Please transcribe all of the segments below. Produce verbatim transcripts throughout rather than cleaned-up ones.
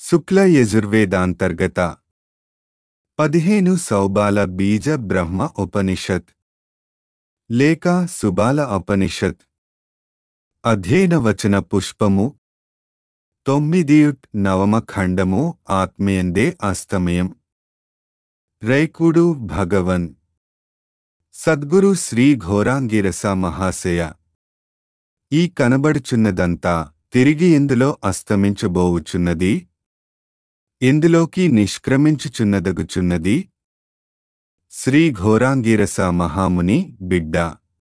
శుక్ల యజుర్వేదాంతర్గత పదిహేను సౌబాల బీజ బ్రహ్మ ఉపనిషత్ లేక సుబాల ఉపనిషత్ అధ్యయనవచన పుష్పము తొమ్మిదియుట్ నవమ ఖండము ఆత్మయందే అస్తమయం రైకుడు భగవన్ సద్గురు శ్రీ ఘోరాంగిరస మహాశయ ఈ కనబడుచున్నదంతా తిరిగి ఇందులో అస్తమించబోవుచున్నది, ఇందులోకి నిష్క్రమించుచున్నదగుచున్నది. శ్రీ ఘోరాంగిరస మహాముని బిడ్డ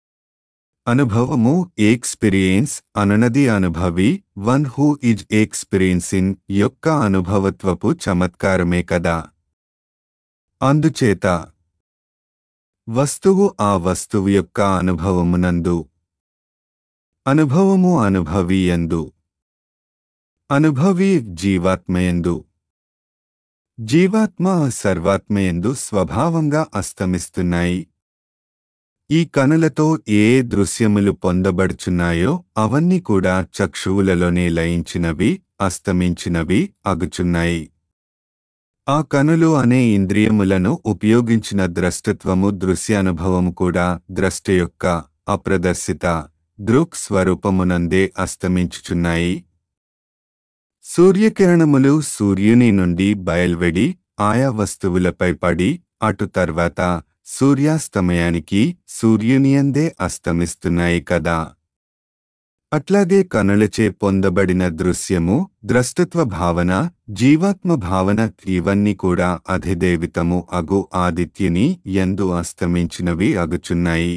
అనుభవము ఎక్స్పీరియన్స్ అనునది అనుభవి వన్ హూ ఇజ్ ఎక్స్పీరియన్సింగ్ యొక్క అనుభవత్వపు చమత్కారమే కదా. అందుచేత వస్తువు ఆ వస్తువు యొక్క అనుభవమునందు, అనుభవము అనుభవీయందు, అనుభవి జీవాత్మయందు, జీవాత్మ సర్వాత్మయందు స్వభావంగా అస్తమిస్తున్నాయి. ఈ కనులతో ఏ దృశ్యములు పొందబడుచున్నాయో అవన్నీ కూడా చక్షువులలోనే లయించినవి, అస్తమించినవి అగుచున్నాయి. ఆ కనులు అనే ఇంద్రియములను ఉపయోగించిన ద్రష్టత్వము దృశ్యానుభవము కూడా ద్రష్ట యొక్క అప్రదర్శిత దృక్ స్వరూపమునందే అస్తమించుచున్నాయి. సూర్యకిరణములు సూర్యుని నుండి బయల్వెడి ఆయా వస్తువులపై పడి అటు తర్వాత సూర్యాస్తమయానికి సూర్యునియందే అస్తమిస్తున్నాయి కదా. అట్లాగే కనులచే పొందబడిన దృశ్యము, ద్రష్టత్వ భావన, జీవాత్మ భావన ఇవన్నీ కూడా అధిదేవితము అగు ఆదిత్యుని యందు అస్తమించినవి అగుచున్నాయి.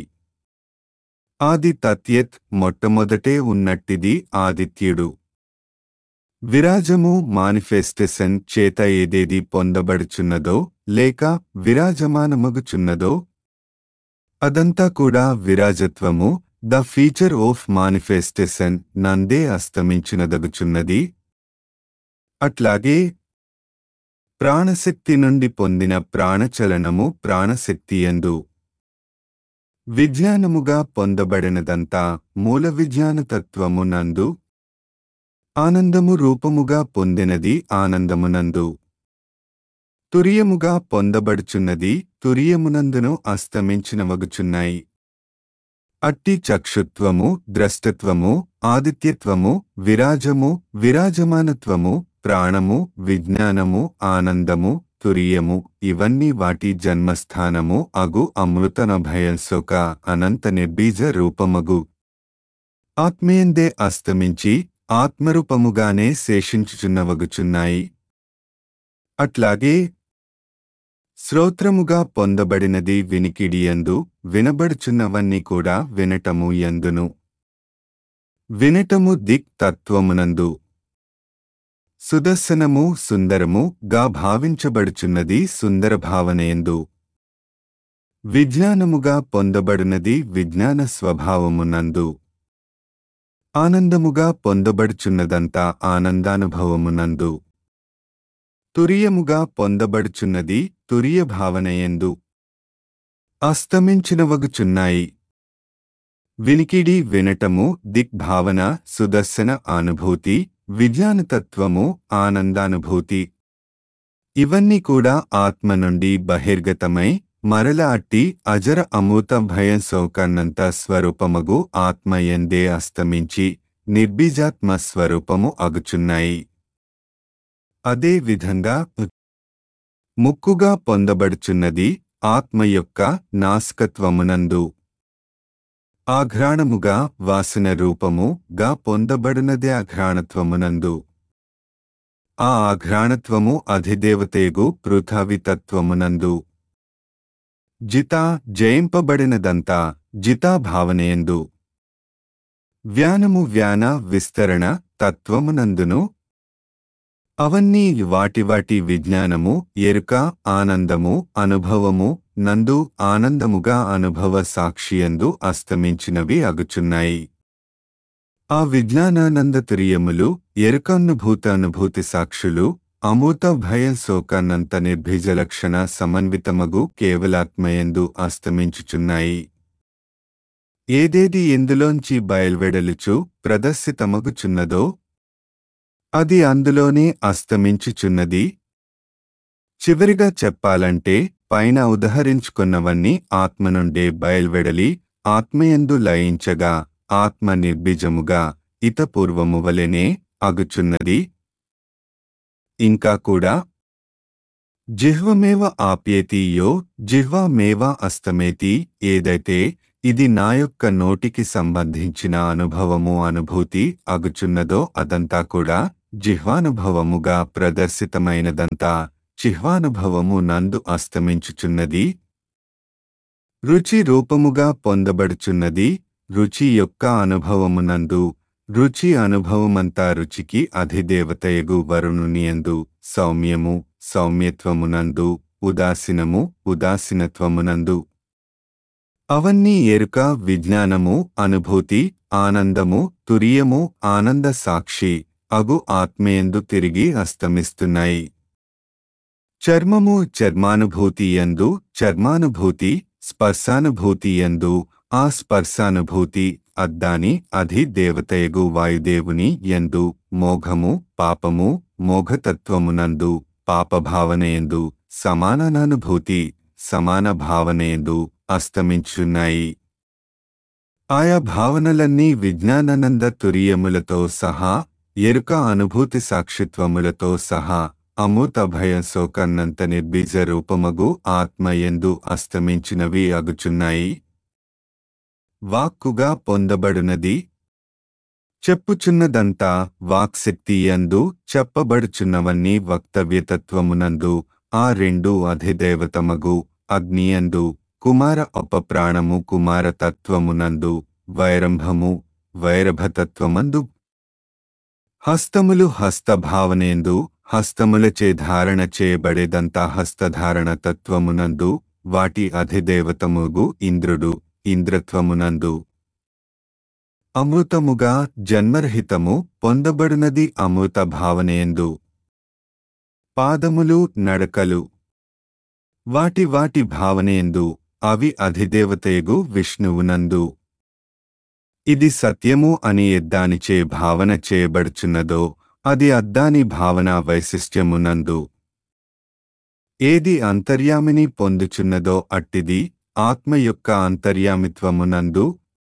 ఆది తత్యత్ మొట్టమొదటే ఉన్నట్టిది ఆదిత్యుడు. విరాజము మానిఫెస్టేషన్ చేత ఏదేది పొందబడుచున్నదో లేక విరాజమానమగుచున్నదో అదంతా కూడా విరాజత్వము ద ఫీచర్ ఆఫ్ మానిఫెస్టేషన్ నందే అస్తమించినదగుచున్నది. అట్లాగే ప్రాణశక్తి నుండి పొందిన ప్రాణచలనము ప్రాణశక్తియందు, విజ్ఞానముగా పొందబడినదంతా మూల విజ్ఞానతత్వము నందు, ఆనందము రూపముగా పొందినది ఆనందమునందు, తురియముగా పొందబడుచున్నది తురియమునందును అస్తమించినవగుచున్నాయి. అట్టి చక్షుత్వము, ద్రష్టత్వము, ఆదిత్యత్వము, విరాజము, విరాజమానత్వము, ప్రాణము, విజ్ఞానము, ఆనందము, తురియము ఇవన్నీ వాటి జన్మస్థానము అగు అమృతనభయసొక అనంత నిర్బీజ రూపమగు ఆత్మయందే అస్తమించి ఆత్మరూపముగానే శేషించుచున్నవగుచున్నాయి. అట్లాగే శ్రోత్రముగా పొందబడినది వినికిడియందు, వినబడుచున్నవన్నీ కూడా వినటము యందును, వినటము దిక్ తత్వమునందు, సుదర్శనము సుందరము గా భావించబడుచున్నది సుందర భావనయందు, విజ్ఞానముగా పొందబడినది విజ్ఞాన స్వభావమునందు, ఆనందముగా పొందబడుచున్నదంతా ఆనందానుభవమునందు, తురియముగా పొందబడుచున్నది తురియ భావనయందు అస్తమించినవగుచున్నాయి. వినికిడి వినటము దిగ్భావన సుదర్శన అనుభూతి, విజ్ఞానతత్వము ఆనందానుభూతి ఇవన్నీ కూడా ఆత్మ నుండి బహిర్గతమై మరల అట్టి అజర అమృత భయం సౌకర్నంత స్వరూపమగు ఆత్మయందే అస్తమించి నిర్బీజాత్మ స్వరూపము అగుచున్నాయి. అదే విధంగా ముక్కుగా పొందబడుచున్నది ఆత్మ యొక్క నాస్కత్వమునందు, ఆఘ్రాణముగా వాసన రూపము గా పొందబడినదే అఘ్రాణత్వమునందు, ఆ ఆఘ్రాణత్వము అధిదేవతయగు పృథావితత్వమునందు, జితా జయింపబడినదంతా జితా భావనయందు, వ్యానము వ్యాన విస్తరణ తత్వమునందును, అవన్నీ వాటి వాటి విజ్ఞానము, ఎరుక, ఆనందము, అనుభవము నందు ఆనందముగా అనుభవ సాక్షియందు అస్తమించినవి అగుచున్నాయి. ఆ విజ్ఞానానందతురియములు, ఎరుకానుభూత అనుభూతి సాక్షులు, అమూర్త భయం శోకానంత నిర్భీజలక్షణ సమన్వితమగు కేవలాత్మయందు అస్తమించుచున్నాయి. ఏదేది ఇందులోంచి బయల్వెడలుచు ప్రదర్శితమగుచున్నదో అది అందులోనే అస్తమించుచున్నది. చివరిగా చెప్పాలంటే పైన ఉదహరించుకున్నవన్నీ ఆత్మ నుండే బయల్వెడలి ఆత్మయందు లయించగా ఆత్మ నిర్బీజముగా ఇతపూర్వము వలెనే అగుచున్నది. ఇంకా కూడా జిహ్వమేవ ఆప్యేతి యో జిహ్వామేవ అస్తమేతి, ఏదైతే ఇది నా యొక్క నోటికి సంబంధించిన అనుభవము అనుభూతి అగుచున్నదో అదంతా కూడా జిహ్వానుభవముగా ప్రదర్శితమైనదంతా జిహ్వానుభవము నందు అస్తమించుచున్నది. రుచి రూపముగా పొందబడుచున్నది. రుచి యొక్క అనుభవమునందు రుచి అనుభవమంతా రుచికి అధిదేవతయగు వరుణునియందు సౌమ్యము సౌమ్యత్వమునందు ఉదాసీనము ఉదాసీనత్వమునందు అవన్నీ ఎరుక విజ్ఞానము అనుభూతి ఆనందము తురియము ఆనంద సాక్షి అగు ఆత్మయందు తిరిగి అస్తమిస్తున్నాయి. చర్మము చర్మానుభూతి యందు చర్మానుభూతి స్పర్శానుభూతి యందు ఆ స్పర్శానుభూతి అద్దాని అధి దేవతయగు వాయుదేవుని యందు మోఘము పాపము మోఘతత్వమునందు పాపభావనయందు సమానానుభూతి సమాన భావనయందు అస్తమించున్నాయి. ఆయా భావనలన్నీ విజ్ఞానానంద తురియములతో సహా ఎరుక అనుభూతి సాక్షిత్వములతో సహా అమూత భయ శోకన్నంత నిర్బీజ రూపమగు ఆత్మయందు అస్తమించినవి అగుచున్నాయి. వాక్కుగా పొందబడునది. చెప్పుచున్నదంతా వాక్శక్తి యందు చెప్పబడుచున్నవన్నీ వక్తవ్యతత్వమునందు ఆ రెండు అధిదేవతమగు అగ్నియందు కుమార అపప్రాణము కుమారతత్వమునందు వైరంభము వైరభతత్వమందు హస్తములు హస్తభావనేందు హస్తములచే ధారణ చేయబడేదంతా హస్తధారణ తత్వమునందు వాటి అధిదేవతముగు ఇంద్రుడు ఇంద్రత్వమునందు అమృతముగా జన్మరహితము పొందబడునది అమృత భావనయందు పాదములు నడకలు వాటి వాటి భావనయందు అవి అధిదేవతయగు విష్ణువునందు ఇది సత్యము అని ఎద్దానిచే భావన చేయబడుచున్నదో అది అద్దాని భావన వైశిష్ట్యమునందు ఏది అంతర్యామిని పొందుచున్నదో అట్టిది ఆత్మ యొక్క అంతర్యామిత్వమునందు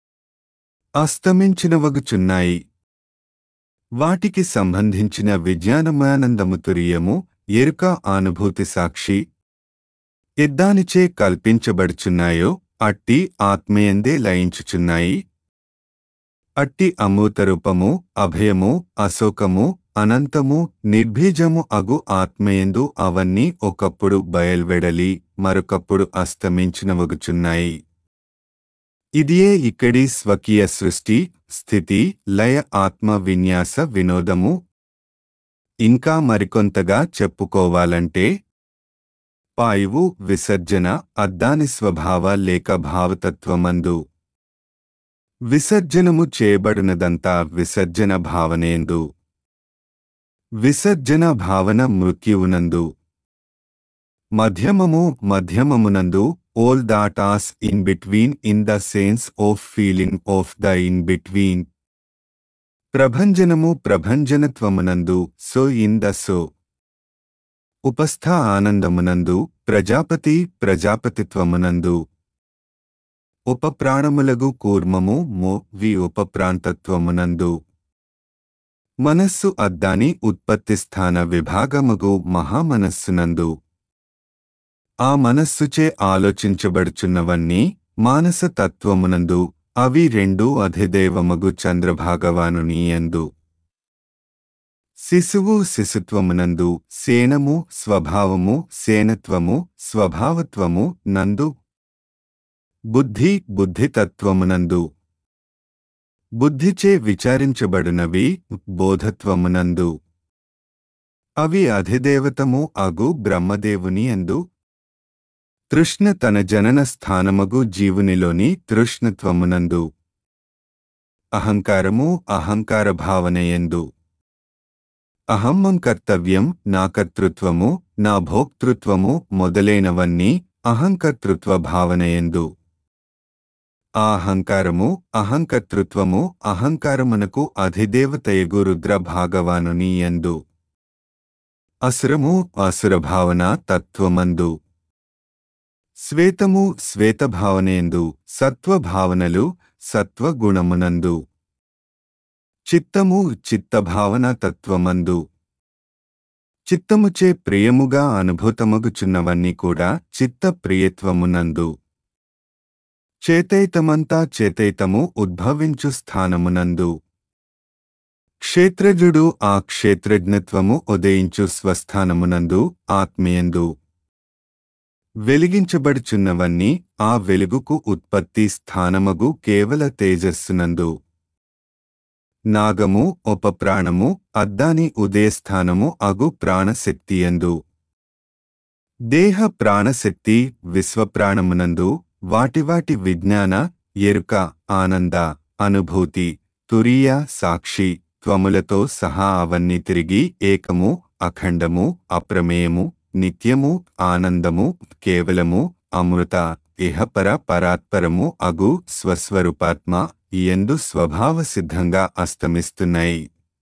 అస్తమించినవగుచున్నాయి. వాటికి సంబంధించిన విజ్ఞానమానందము తురియము ఎరుక అనుభూతి సాక్షి ఎద్దానిచే కల్పించబడుచున్నాయో అట్టి ఆత్మయందే లయించుచున్నాయి. అట్టి అమూతరూపము అభయము అశోకము అనంతము నిర్భీజము అగు ఆత్మయందు అవన్నీ ఒకప్పుడు బయల్వెడలి మరొకప్పుడు అస్తమించినవగుచున్నాయి. ఇదియే ఇక్కడి స్వకీయ సృష్టి స్థితి లయ ఆత్మ విన్యాస వినోదము. ఇంకా మరికొంతగా చెప్పుకోవాలంటే పాయువు విసర్జన అద్దాని స్వభావ లేక భావతత్వమందు విసర్జనము చేయబడినదంతా విసర్జన భావనేందు విసర్జన భావన మృత్యువునందు మధ్యమము మధ్యమమునందు all that is in between in the sense of feeling of the in between ప్రభంజనము ప్రభంజనత్వమునందు సో ఇన్ ద సో ఉపస్థ ఆనందమునందు ప్రజాపతి ప్రజాపతిత్వమునందు ఉపప్రాణములగు కూర్మము మో వి ఉపప్రాంతత్వమునందు మనస్సు అద్దాని ఉత్పత్తి స్థాన విభాగముగు మహామనస్సునందు ఆ మనస్సుచే ఆలోచించబడుచున్నవన్నీ మానస తత్వమునందు అవి రెండూ అధిదేవమగు చంద్రభాగవానుని యందు శిశువు శిశుత్వమునందు సేనము స్వభావము సేనత్వము స్వభావత్వము నందు బుద్ధి బుద్ధితత్వమునందు బుద్ధిచే విచారించబడునవి బోధత్వమునందు అవి అధిదేవతము అగు బ్రహ్మదేవుని యందు తృష్ణ తన జనన స్థానమగు జీవునిలోని తృష్ణత్వమునందు అహంకారము అహంకార భావనయందు అహమ్మం కర్తవ్యం నా కర్తృత్వము నా భోక్తృత్వము మొదలైనవన్నీ అహంకర్తృత్వ భావనయందు ఆ అహంకారము అహంకర్తృత్వము అహంకారమునకు అధిదేవతయగు రుద్ర భాగవానుని యందు, అసురము అసురభావన తత్వమందు, శ్వేతము శ్వేతభావనేందు సత్వభావనలు సత్వగుణమునందు, చిత్తము చిత్తభావన తత్వమందు, చిత్తముచే ప్రియముగా అనుభూతమగుచున్నవన్నీ కూడా చిత్త ప్రియత్వమునందు, చేతైతమంతా చేతైతము ఉద్భవించు స్థానమునందు, క్షేత్రజుడు ఆ క్షేత్రజ్ఞత్వము ఉదయించు స్వస్థానమునందు ఆత్మయందు, వెలిగించబడుచున్నవన్నీ ఆ వెలుగుకు ఉత్పత్తి స్థానమగు కేవల తేజస్సునందు, నాగము ఉపప్రాణము అద్దాని ఉదయస్థానము అగు ప్రాణశక్తియందు, దేహ ప్రాణశక్తి విశ్వప్రాణమునందు వాటివాటి విజ్ఞాన ఎరుక ఆనంద అనుభూతి తురీయ సాక్షి త్వములతో సహా అవన్నీ తిరిగి ఏకము అఖండము అప్రమేయము నిత్యము ఆనందము కేవలము అమృత ఇహపర పరాత్పరము అగు స్వస్వరూపాత్మ యందు స్వభావ సిద్ధంగా అస్తమిస్తున్నాయి.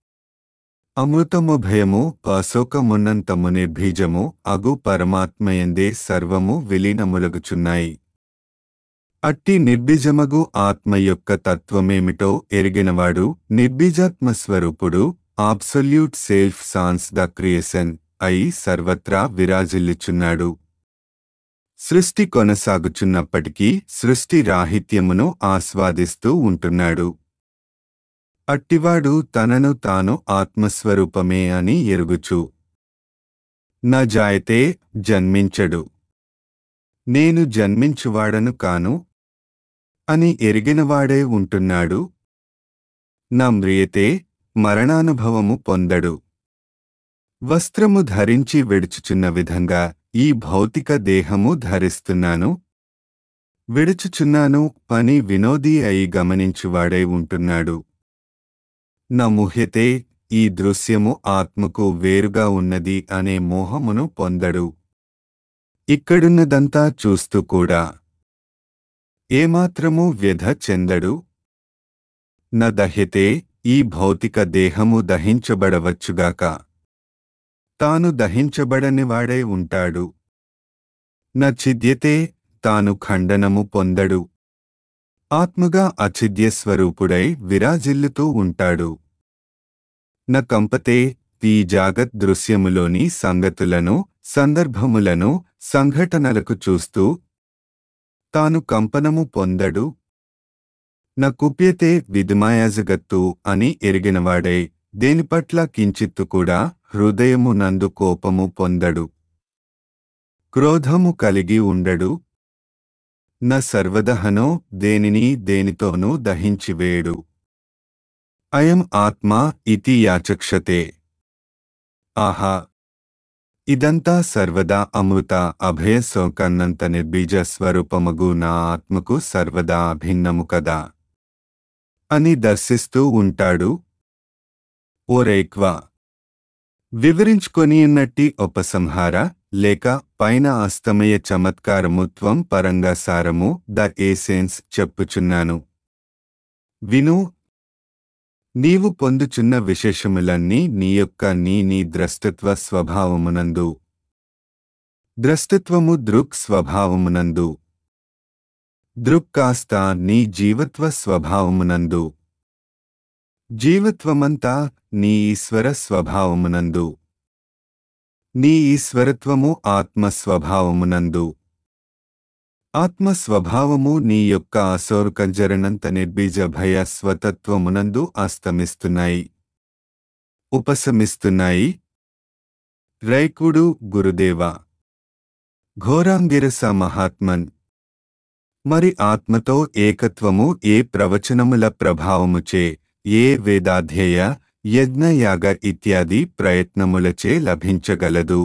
అమృతము భయము అశోకమున్నంతము నిర్భీజము అగు పరమాత్మయందే సర్వము విలీనములగుచున్నాయి. అట్టి నిర్బీజమగు ఆత్మ యొక్క తత్వమేమిటో ఎరిగినవాడు నిర్బీజాత్మస్వరూపుడు absolute self sans the creation అయి సర్వత్రా విరాజిల్లుచున్నాడు. సృష్టి కొనసాగుచున్నప్పటికీ సృష్టి రాహిత్యమును ఆస్వాదిస్తూ ఉంటున్నాడు. అట్టివాడు తనను తాను ఆత్మస్వరూపమే అని ఎరుగుచు న జాయతే జన్మించడు, నేను జన్మించువాడను కాను అని ఎరిగినవాడే ఉంటున్నాడు. న మ్రియతే మరణానుభవము పొందడు. వస్త్రము ధరించి విడుచుచున్న విధంగా ఈ భౌతిక దేహము ధరిస్తున్నాను, విడుచుచున్నాను అని వినోదీ అయి గమనించువాడై ఉంటున్నాడు. న ముహ్యతే ఈ దృశ్యము ఆత్మకు వేరుగా ఉన్నది అనే మోహమును పొందడు. ఇక్కడున్నదంతా చూస్తూ కూడా ఏమాత్రమూ వ్యధ చెందడు. న దహ్యతే ఈ భౌతిక దేహము దహించబడవచ్చుగాక, తాను దహించబడనివాడై ఉంటాడు. న ఛిద్యతే తాను ఖండనము పొందడు. ఆత్మగా అఛిద్యస్వరూపుడై విరాజిల్లుతూ ఉంటాడు. న కంపతే ఈ జాగత్ దృశ్యములోని సంగతులను సందర్భములను సంఘటనలకు చూస్తూ తాను కంపనము పొందడు. న కుప్యతే విదిమాయాజగత్తు అని ఎరిగినవాడై దేనిపట్ల కించిత్తు కూడా హృదయము నందు కోపము పొందడు, క్రోధము కలిగి ఉండడు. న సర్వదహనో దేనిని దేనితోనూ దహించివేయడు. అయం ఆత్మా ఇతి యాచక్షతే. ఆహా, ఇదంతా సర్వదా అమృత అభయ శోకన్నంత నిర్బీజ స్వరూపమగు నా ఆత్మకు సర్వదా అభిన్నము కదా అని దర్శిస్తూ ఉంటాడు. ఓరైక్వా, వివరించుకొనియున్నట్టి ఉపసంహార లేక పైన అస్తమయ చమత్కారము త్వం పరంగా సారము ద ఏసెన్స్ చెప్పుచున్నాను. విను. నీవు పొందుచున్న విశేషములన్నీ నీ యొక్క నీ నీ ద్రష్టత్వ స్వభావమునందు, ద్రష్టత్వము దృక్ స్వభావమునందు, దృక్ కాస్త నీ జీవత్వ స్వభావమునందు, జీవత్వమంతా నీ ఈశ్వర స్వభావమునందు, నీ ఈశ్వరత్వము ఆత్మస్వభావమునందు, ఆత్మస్వభావము నీ యొక్క అసౌర్కంజరణంత నిర్బీజ భయ స్వతత్వమునందు అస్తమిస్తున్నాయి, ఉపశమిస్తున్నాయి. రైకుడు గురుదేవా, ఘోరాంగిరస మహాత్మన్. మరి ఆత్మతో ఏకత్వము ఏ ప్రవచనముల ప్రభావముచే, ఏ వేదాధ్యేయ యజ్ఞయాగ ఇత్యాది ప్రయత్నములచే లభించగలదు?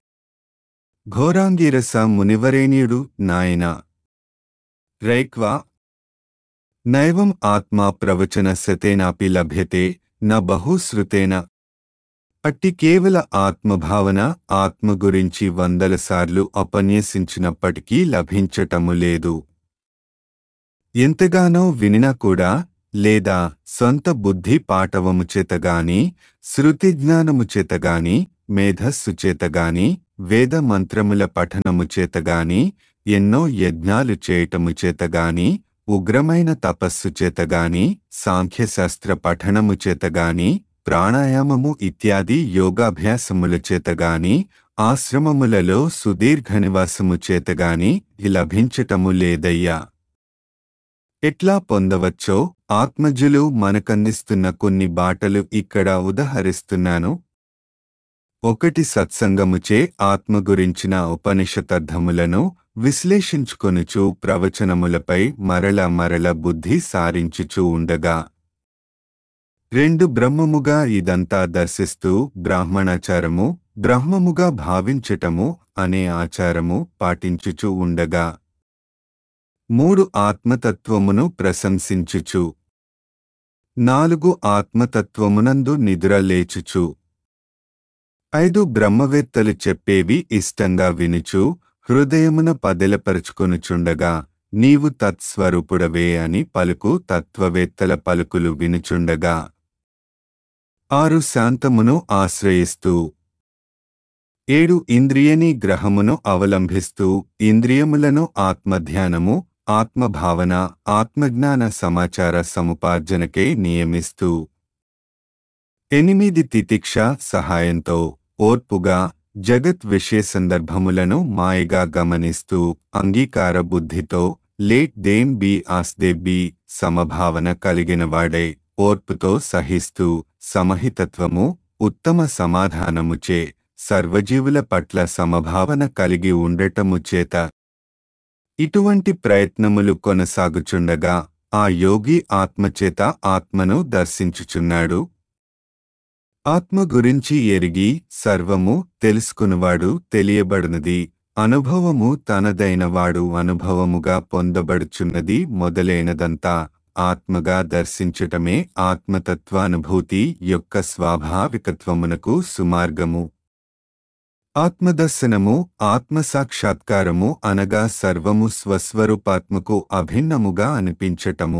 ఘోరాంగిరస మునివరేణ్యుడు నాయనా. రైక్వా, నైవం ఆత్మా ప్రవచన సతేనాపి లభ్యతే న బహుశ్రుతేన. అట్టి కేవల ఆత్మభావన ఆత్మ గురించి వందల సార్లు ఉపన్యసించినప్పటికీ లభించటము లేదు. ఎంతగానో వినినా కూడా లేదా సొంత బుద్ధి పాటవము చేతగాని శృతి జ్ఞానము చేతగాని మేధస్సు చేతగాని వేద మంత్రముల పఠనము చేతగాని ఎన్నో యజ్ఞాలు చేయటము చేతగాని ఉగ్రమైన తపస్సు చేతగాని సాంఖ్యశాస్త్ర పఠనము చేతగాని ప్రాణాయామము ఇత్యాది యోగాభ్యాసముల చేతగాని ఆశ్రమములలో సుదీర్ఘ నివాసము చేతగాని లభించటము లేదయ్యా. ఎట్లా పొందవచ్చో ఆత్మజులు మనకందిస్తున్న కొన్ని బాటలు ఇక్కడ ఉదహరిస్తున్నాను. ఒకటి, సత్సంగముచే ఆత్మ గురించిన ఉపనిషదర్థములను విశ్లేషించుకొనుచు ప్రవచనములపై మరల మరల బుద్ధి సారించుచూ ఉండగా. రెండు, బ్రహ్మముగా ఇదంతా దర్శిస్తూ బ్రాహ్మణాచారము బ్రహ్మముగా భావించటము అనే ఆచారము పాటించుచూ ఉండగా. మూడు, ఆత్మతత్వమును ప్రశంసించుచు. నాలుగు, ఆత్మతత్వమునందు నిద్ర లేచుచు. ఐదు, బ్రహ్మవేత్తలు చెప్పేవి ఇష్టంగా వినుచు హృదయమున పదిలపరుచుకొనుచుండగా నీవు తత్స్వరూపుడవే అని పలుకు తత్వవేత్తల పలుకులు వినుచుండగా. ఆరు, శాంతమును ఆశ్రయిస్తూ. ఏడు, ఇంద్రియని గ్రహమును అవలంబిస్తూ ఇంద్రియములను ఆత్మధ్యానము ఆత్మభావన ఆత్మజ్ఞాన సమాచార సముపార్జనకే నియమిస్తూ. ఎనిమిది, తితిక్ష సహాయంతో ఓర్పుగా జగత్ విషయ సందర్భములను మాయగా గమనిస్తూ అంగీకార బుద్ధితో let them be as they be సమభావన కలిగినవాడై ఓర్పుతో సహిస్తూ సమహితత్వము ఉత్తమ సమాధానముచే సర్వజీవుల పట్ల సమభావన కలిగి ఉండటము చేత. ఇటువంటి ప్రయత్నములు కొనసాగుచుండగా ఆ యోగి ఆత్మచేత ఆత్మను దర్శించుచున్నాడు. ఆత్మ గురించి ఎరిగి సర్వము తెలుసుకునివాడు తెలియబడునది అనుభవము తనదైనవాడు అనుభవముగా పొందబడుచున్నది మొదలైనదంతా ఆత్మగా దర్శించటమే ఆత్మతత్వానుభూతి యొక్క స్వాభావికత్వమునకు సుమార్గము. ఆత్మదర్శనము ఆత్మసాక్షాత్కారము అనగా సర్వము స్వస్వరూపాత్మకు అభిన్నముగా అనిపించటము.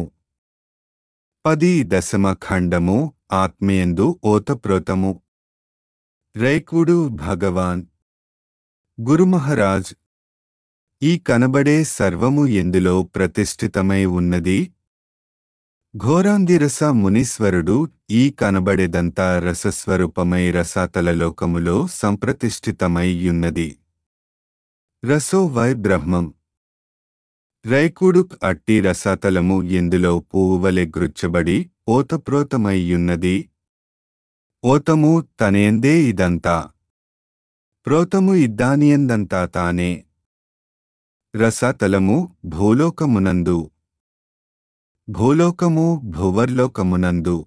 పది, దశమ ఖండము ఆత్మయందు ఓతప్రోతము. రైకుడు భగవాన్ గురుమహారాజ్ ఈ కనబడే సర్వము ఎందులో ప్రతిష్ఠితమై ఉన్నది? ఘోరాంగిరస మునీశ్వరుడు ఈ కనబడేదంతా రసస్వరూపమై రసాతల లోకములో సంప్రతిష్ఠితమై యున్నది. రసో వై బ్రహ్మం. రైకుడు అట్టి రసాతలము ఎందులో పువ్వువలె గృచ్చబడి ఓతప్రోతమై యున్నది. ఓతము తనేందే ఇదంతా, ప్రోతము ఇద్దానియందంతా తానే. రసాతలము భూలోకమునందు, భూలోకము భువర్లోకమునందు,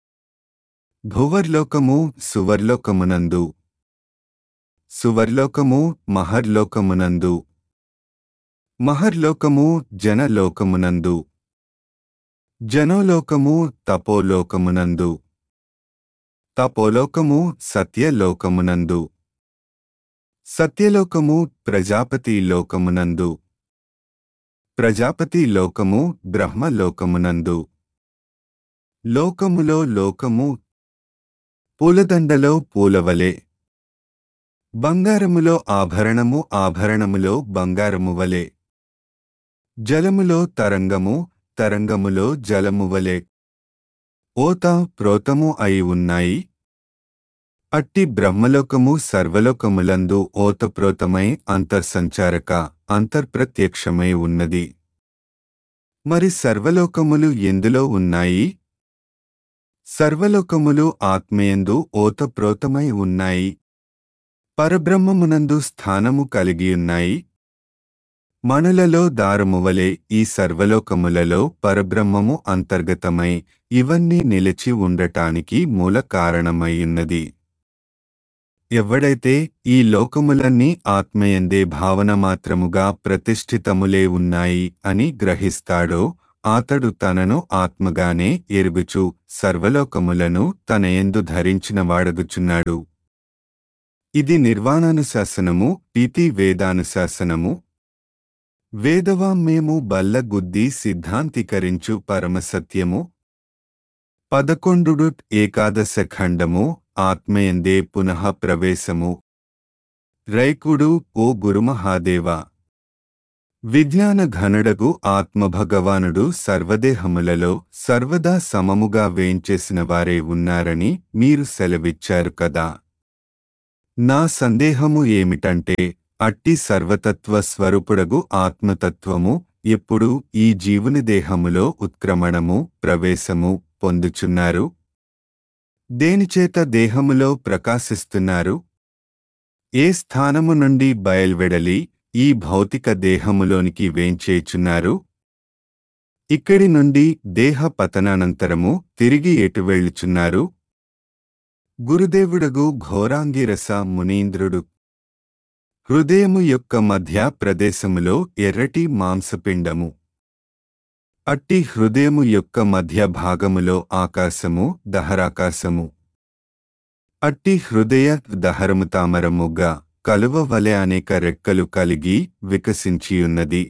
భువర్లోకము సువర్లోకమునందు, సువర్లోకము మహర్లోకమునందు, మహర్లోకము జనలోకమునందు, జనోలోకము తపోలోకమునందు, తపోలోకము సత్యలోకమునందు, సత్యలోకము ప్రజాపతి లోకమునందు, ప్రజాపతి లోకము బ్రహ్మలోకమునందు, లోకములో లోకము పూలదండలో పూలవలె, బంగారములో ఆభరణము ఆభరణములో బంగారము వలె, జలములో తరంగము తరంగములో జలము వలె ఓత ప్రోతము అయి ఉన్నాయి. అట్టి బ్రహ్మలోకము సర్వలోకములందు ఓతప్రోతమై అంతర్సంచారక అంతర్ప్రత్యక్షమై ఉన్నది. మరి సర్వలోకములు ఎందులో ఉన్నాయి? సర్వలోకములు ఆత్మయందు ఓతప్రోతమై ఉన్నాయి. పరబ్రహ్మమునందు స్థానము కలిగియున్నాయి. మణులలో దారమువలే ఈ సర్వలోకములలో పరబ్రహ్మము అంతర్గతమై ఇవన్నీ నిలిచి ఉండటానికి మూల కారణమయ్యున్నది. ఎవడైతే ఈ లోకములన్నీ ఆత్మయందే భావన మాత్రముగా ప్రతిష్ఠితములే ఉన్నాయి అని గ్రహిస్తాడో అతడు తనను ఆత్మగానే ఎరుగుచు సర్వలోకములను తనయందు ధరించిన వాడగుచున్నాడు. ఇది నిర్వాణానుశాసనము, ఇది వేదానుశాసనము. వేదవాంగ్మయము బల్లగుద్ది సిద్ధాంతీకరించు పరమసత్యము. పదకొండు ఏకాదశ ఖండము ఆత్మయందే పునః ప్రవేశము. రైకుడు ఓ గురుమహాదేవ, విజ్ఞాన ఘనుడగు ఆత్మభగవానుడు సర్వదేహములలో సర్వదా సమముగా వేంచేసిన వారే ఉన్నారని మీరు సెలవిచ్చారు కదా. నా సందేహము ఏమిటంటే, అట్టి సర్వతత్వ స్వరూపుడగు ఆత్మతత్వము ఎప్పుడు ఈ జీవుని దేహములో ఉత్క్రమణము ప్రవేశము పొందుచున్నారు? దేనిచేత దేహములో ప్రకాశిస్తున్నారు? ఏ స్థానము నుండి బయల్వెడలి ఈ భౌతిక దేహములోనికి వేంచేచున్నారు? ఇక్కడి నుండి దేహ పతనానంతరము తిరిగి ఎటు వెళ్ళుచున్నారు? గురుదేవుడగు ఘోరాంగిరస మునీంద్రుడు హృదయము యొక్క మధ్య ప్రదేశములో ఎర్రటి మాంసపిండము. అట్టి హృదయము యొక్క మధ్య భాగములో ఆకాశము దహరాకాశము. అట్టి హృదయ దహరము తామరముగా కలువ వలె అనేక రెక్కలు కలిగి వికసించియున్నది.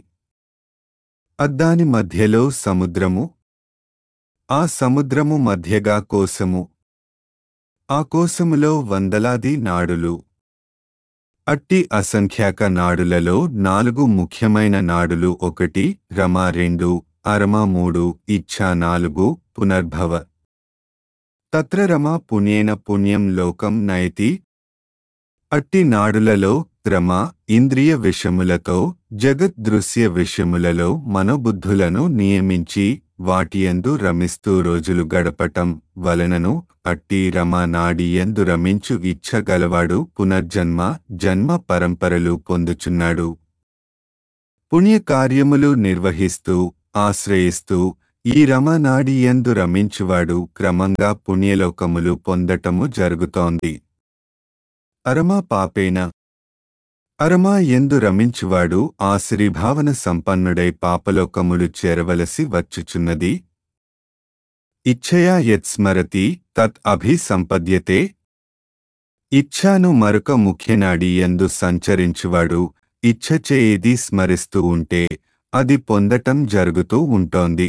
అద్దాని మధ్యలో సముద్రము, ఆ సముద్రము మధ్యగా కోశము, ఆ కోశములో వందలాది నాడులు. అట్టి అసంఖ్యాక నాడులలో నాలుగు ముఖ్యమైన నాడులు ఒకటి రమ, రెండు అరమ, మూడు ఇచ్ఛా, నాలుగు పునర్భవ. తత్ర రమ పుణ్యేన పుణ్యం లోకం నయతి. అట్టి నాడులలో రమ ఇంద్రియ విషములతో జగద్దృశ్య విషయములలో మనోబుద్ధులను నియమించి వాటియందు రమిస్తూ రోజులు గడపటం వలనను అట్టి రమ నాడియందు రమించు ఇచ్ఛ గలవాడు పునర్జన్మ జన్మ పరంపరలు పొందుచున్నాడు. పుణ్యకార్యములు నిర్వహిస్తూ ఆశ్రయిస్తూ ఈ రమ నాడియందు రమించువాడు క్రమంగా పుణ్యలోకములు పొందటము జరుగుతోంది. అరమా పాపేన అరమా ఎందు రమించువాడు ఆశ్రీభావన సంపన్నుడై పాపలోకములు చేరవలసి వచ్చుచున్నది. ఇచ్ఛయా యత్స్మరతి తత్ అభిసంపద్యతే. ఇచ్ఛాను మరొక ముఖ్యనాడి యందు సంచరించువాడు ఇచ్ఛచే ఏది స్మరిస్తూ ఉంటే అది పొందటం జరుగుతూ ఉంటోంది.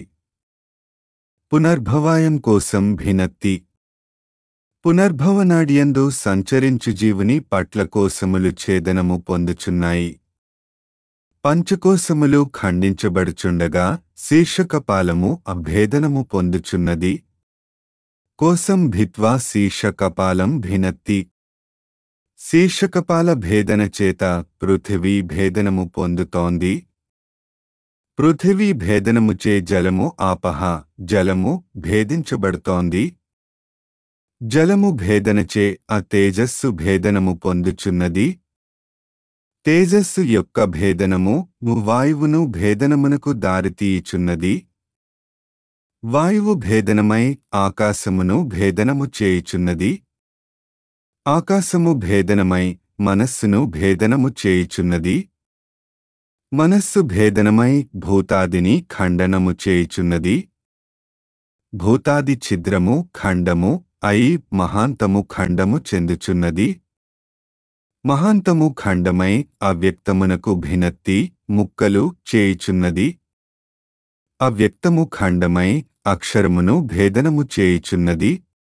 పునర్భవాయం కోసం భినత్తి. పునర్భవనాడియందు సంచరించు జీవుని పట్ల కోశములు ఛేదనము పొందుచున్నాయి. పంచకోశములు ఖండించబడుచుండగా శీర్షకపాలము అభేదనము పొందుచున్నది. కోశం భిత్వా శీర్షకపాలం భినత్తి. శీర్షకపాల భేదన చేత పృథివీ భేదనము పొందుతోంది. పృథివీ భేదనముచే జలము ఆపహ జలము భేదించబడుతోంది. జలము భేదనచే ఆ తేజస్సు భేదనము పొందుచున్నది. తేజస్సు యొక్క భేదనము వాయువును భేదనమునకు దారితీయుచున్నది. వాయువు భేదనమై ఆకాశమును భేదనము చేయుచున్నది. ఆకాశము భేదనమై మనస్సును భేదనము చేయుచున్నది. మనస్సు భేదనమై భూతాదిని ఖండనము చేయుచున్నది. భూతాది ఛిద్రము ఖండము అయి మహాంతము ఖండము చెందుచున్నది. మహాంతము ఖండమై అవ్యక్తమునకు భినత్తి ముక్కలు చేయుచున్నది. అవ్యక్తము ఖండమై అక్షరమును భేదనము చేయుచున్నది.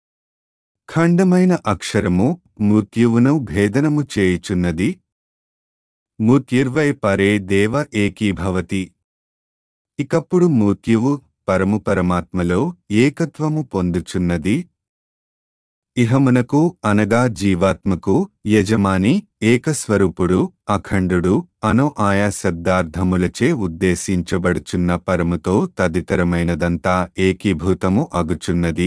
ఖండమైన అక్షరము మృత్యువును భేదనము చేయుచున్నది. మృత్యుర్వై పరే దేవ ఏకీభవతి. ఇకప్పుడు మృత్యువు పరము పరమాత్మలో ఏకత్వము పొందుచున్నది. ఇహమునకు అనగా జీవాత్మకు యజమాని ఏకస్వరూపుడు అఖండుడు అను ఆయా శబ్దార్థములచే ఉద్దేశించబడుచున్న పరముతో తదితరమైనదంతా ఏకీభూతము అగుచున్నది.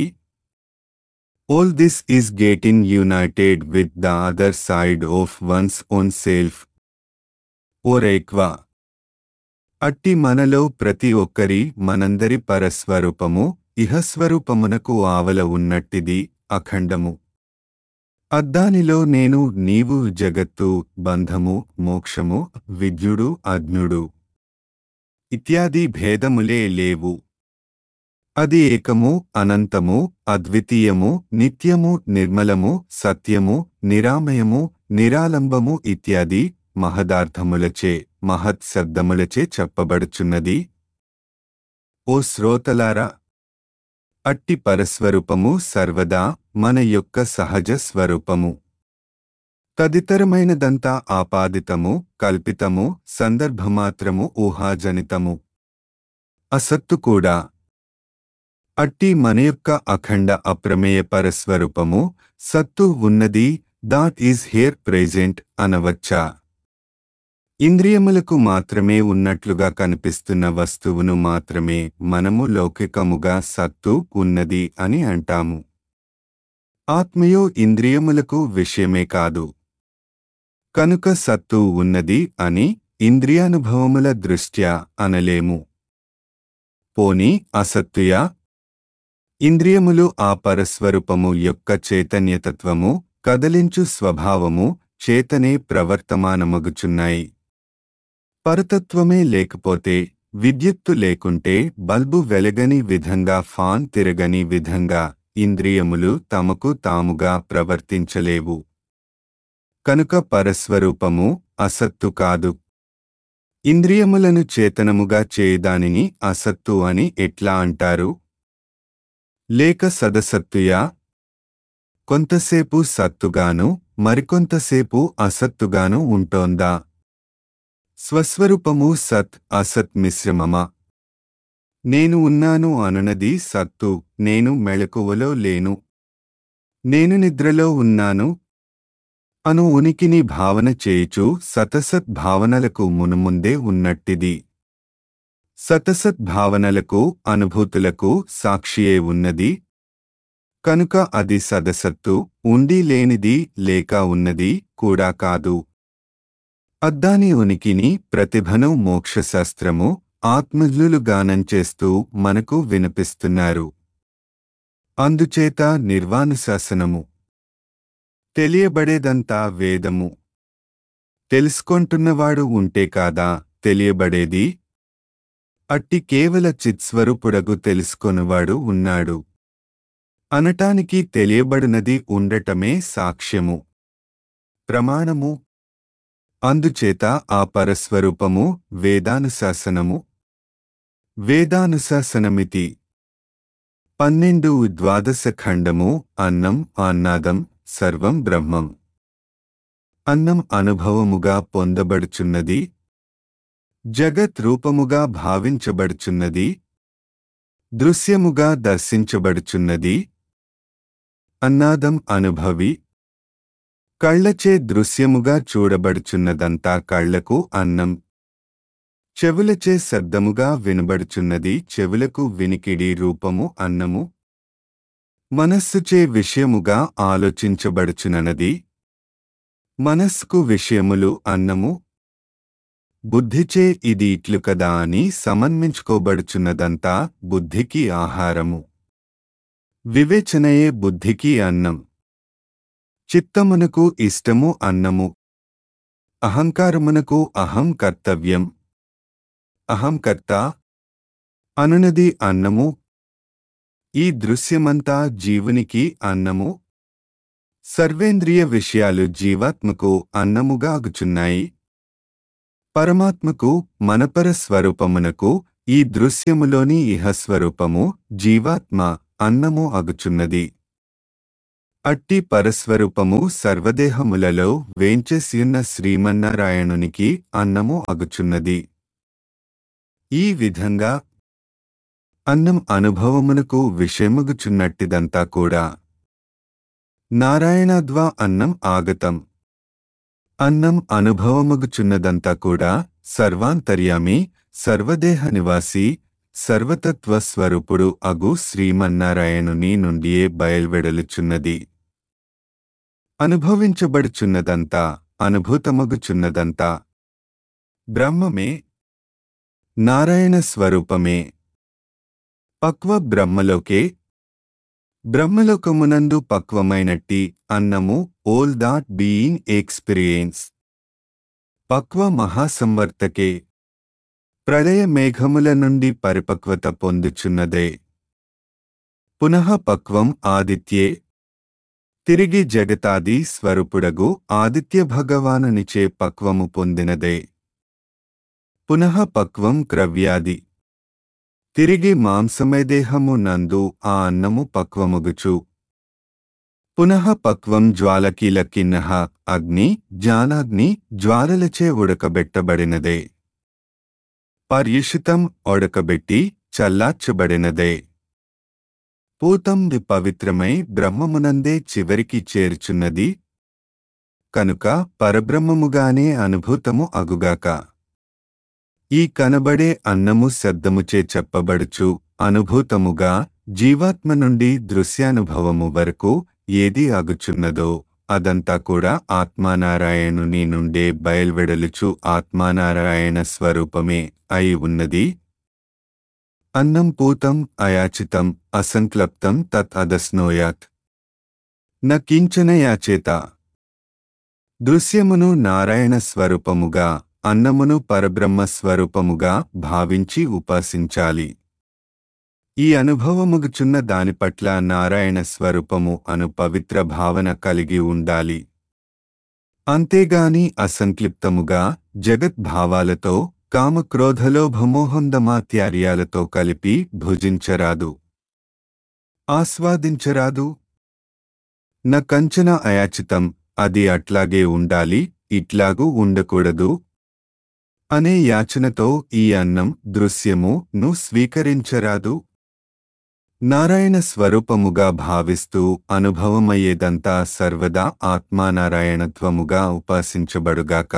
All this is getting united with the other side of one's own self. ఓరైక్వా. అట్టి మనలో ప్రతి ఒక్కరి మనందరి పరస్వరూపము ఇహస్వరూపమునకు ఆవల ఉన్నట్టిది అఖండము. అద్దానిలో నేను నీవు జగత్తు బంధము మోక్షము విద్యుడు అజ్ఞుడు ఇత్యాది భేదములే లేవు. అది ఏకము అనంతము అద్వితీయము నిత్యము నిర్మలము సత్యము నిరామయము నిరాలంబము ఇత్యాది మహదార్థములచే మహత్ శబ్దములచే చెప్పబడుచున్నది. ఓ శ్రోతలారా, అట్టి పరస్వరూపము సర్వదా మన యొక్క సహజ స్వరూపము. తదితరమైనదంతా ఆపాదితము, కల్పితము, సందర్భమాత్రము, ఊహాజనితము. అసత్తు కూడా. అట్టి మన యొక్క అఖండ అప్రమేయ పరస్వరూపము సత్తు ఉన్నది, దాట్ ఈజ్ హియర్ ప్రెజెంట్ అనవచ్చా? ఇంద్రియములకు మాత్రమే ఉన్నట్లుగా కనిపిస్తున్న వస్తువును మాత్రమే మనము లౌకికముగా సత్తు ఉన్నది అని అంటాము. ఆత్మయో ఇంద్రియములకు విషయమే కాదు. కనుక సత్తు ఉన్నది అని ఇంద్రియానుభవముల దృష్ట్యా అనలేము. పోనీ అసత్తుయా? ఇంద్రియములు ఆ పరస్వరూపము యొక్క చైతన్యతత్వము, కదలించు స్వభావము చేతనే ప్రవర్తమానమగుచున్నాయి. పరతత్వమే లేకపోతే, విద్యుత్తు లేకుంటే బల్బు వెలగని విధంగా, ఫ్యాన్ తిరగని విధంగా ఇంద్రియములు తమకు తాముగా ప్రవర్తించలేవు. కనుక పరస్వరూపము అసత్తు కాదు. ఇంద్రియములను చేతనముగా చేయదానిని అసత్తు అని ఎట్లా అంటారు? లేక సదసత్తుయా? కొంతసేపు సత్తుగాను మరికొంతసేపు అసత్తుగాను ఉంటోందా? స్వస్వరూపము సత్ అసత్ మిశ్రమమా? నేను ఉన్నాను అనునది సత్తు, నేను మెళకువలో లేను, నేను నిద్రలో ఉన్నాను అను ఉనికిని భావన చేయుచు సతసత్ భావనలకు మునుముందే ఉన్నట్టిది. సతసత్ భావనలకు, అనుభూతులకు సాక్షియే ఉన్నది. కనుక అది సదసత్తు, ఉండి లేనిది లేక ఉన్నది కూడా కాదు. అద్దాని ఉనికిని, ప్రతిభను మోక్షశాస్త్రము ఆత్మజ్ఞులు గానం చేస్తూ మనకు వినిపిస్తున్నారు. అందుచేత నిర్వాణశాసనము తెలియబడేదంతా వేదము. తెలుసుకొంటున్నవాడు ఉంటే కాదా తెలియబడేది? అట్టి కేవల చిత్స్వరూపుడగు తెలుసుకొనువాడు ఉన్నాడు అనటానికి తెలియబడినది ఉండటమే సాక్ష్యము, ప్రమాణము. అందుచేత ఆ పరస్వరూపము వేదానుశాసనము. వేదానుశాసనమితి పన్నెండు ద్వాదశ ఖండము. అన్నం అన్నాదం సర్వం బ్రహ్మం. అన్నం అనుభవముగా పొందబడుచున్నది, జగత్ రూపముగా భావించబడుచున్నది, దృశ్యముగా దర్శించబడుచున్నది. అన్నాదం అనుభవి. కళ్లచే దృశ్యముగా చూడబడుచున్నదంతా కళ్లకు అన్నం. చెవులచే శబ్దముగా వినబడుచున్నది చెవులకు వినికిడి రూపము అన్నము. మనస్సుచే విషయముగా ఆలోచించబడుచున్నది మనస్సుకు విషయములు అన్నము. బుద్ధిచే ఇది ఇట్లు కదా అని సమన్వించుకోబడుచున్నదంతా బుద్ధికి ఆహారము. వివేచనయే బుద్ధికి అన్నం. చిత్తమునకు ఇష్టము అన్నము. అహంకారమునకు అహం కర్తవ్యం, అహం కర్త అనునది అన్నము. ఈ దృశ్యమంతా జీవునికి అన్నము. సర్వేంద్రియ విషయాలు జీవాత్మకు అన్నముగాగుచున్నాయి. పరమాత్మకు, మనపర స్వరూపమునకు ఈ దృశ్యములోని ఇహస్వరూపము జీవాత్మ అన్నము అగుచున్నది. అట్టి పరస్వరూపము సర్వదేహములలో వేంచేసియున్న శ్రీమన్నారాయణునికి అన్నము అగుచున్నది. ఈ విధంగా అన్నం అనుభవమునకు విషయమగుచున్నట్టిదంతా కూడా నారాయణద్వా అన్నం ఆగతం. అన్నం అనుభవమగుచున్నదంతా కూడా సర్వాంతర్యామి, సర్వదేహ నివాసి, సర్వతత్వస్వరూపుడు అగు శ్రీమన్నారాయణుని నుండియే బయల్వెడలుచున్నది. అనుభవించబడుచున్నదంతా, అనుభూతమగుచున్నదంతా బ్రహ్మమే, నారాయణ స్వరూపమే. పక్వ బ్రహ్మలోకే. బ్రహ్మలోకమునందు పక్వమైనట్టి అన్నము, ఓల్ దాట్ బీయింగ్ ఎక్స్పీరియన్స్. పక్వ మహాసంవర్తకే. ప్రళయ మేఘముల నుండి పరిపక్వత పొందుచున్నదే. పునః పక్వం ఆదిత్యే. తిరిగి జగతాది స్వరూపుడగు ఆదిత్య భగవానునిచే పక్వము పొందినదే. పునః పక్వం క్రవ్యాది. తిరిగి మాంసమేదేహము నందు ఆ అన్నము పక్వముగుచు. పునః పక్వం జ్వాలకీలకిన్నః అగ్ని జ్ఞానాగ్ని జ్వాలలచే ఉడకబెట్టబడినదే. పర్యుషితం ఒడకబెట్టి చల్లార్చబడినదే. పూతం ది పవిత్రమై బ్రహ్మమునందే చివరికి చేర్చున్నది. కనుక పరబ్రహ్మముగానే అనుభూతము అగుగాక. ఈ కనబడే అన్నము శబ్దముచే చెప్పబడుచు అనుభూతముగా జీవాత్మ నుండి దృశ్యానుభవము వరకు ఏది అగుచున్నదో అదంతా కూడా ఆత్మానారాయణుని నుండే బయల్వెడలుచు ఆత్మానారాయణ స్వరూపమే అయి ఉన్నది. అన్నం పూతం అయాచితం అసంక్లప్తం తత్ అదస్నోయాత్ న కించన యాచేత. దృశ్యమును నారాయణ స్వరూపముగా అన్నమును పరబ్రహ్మ స్వరూపముగా భావించి ఉపాసించాలి. ఈ అనుభవముగుచున్న దాని పట్ల నారాయణ స్వరూపము అను పవిత్ర భావన కలిగి ఉండాలి. అంతేగాని అసంక్లిప్తముగా జగద్భావాలతో కామక్రోధలోభమోహందమాత్యార్యాలతో కలిపి భుజించరాదు, ఆస్వాదించరాదు. న కంచన అయాచితం అది అట్లాగే ఉండాలి, ఇట్లాగూ ఉండకూడదు అనే యాచనతో ఈ అన్నం దృశ్యము ను స్వీకరించరాదు. నారాయణ స్వరూపముగా భావిస్తూ అనుభవమయ్యేదంతా సర్వదా ఆత్మానారాయణత్వముగా ఉపాసించబడుగాక,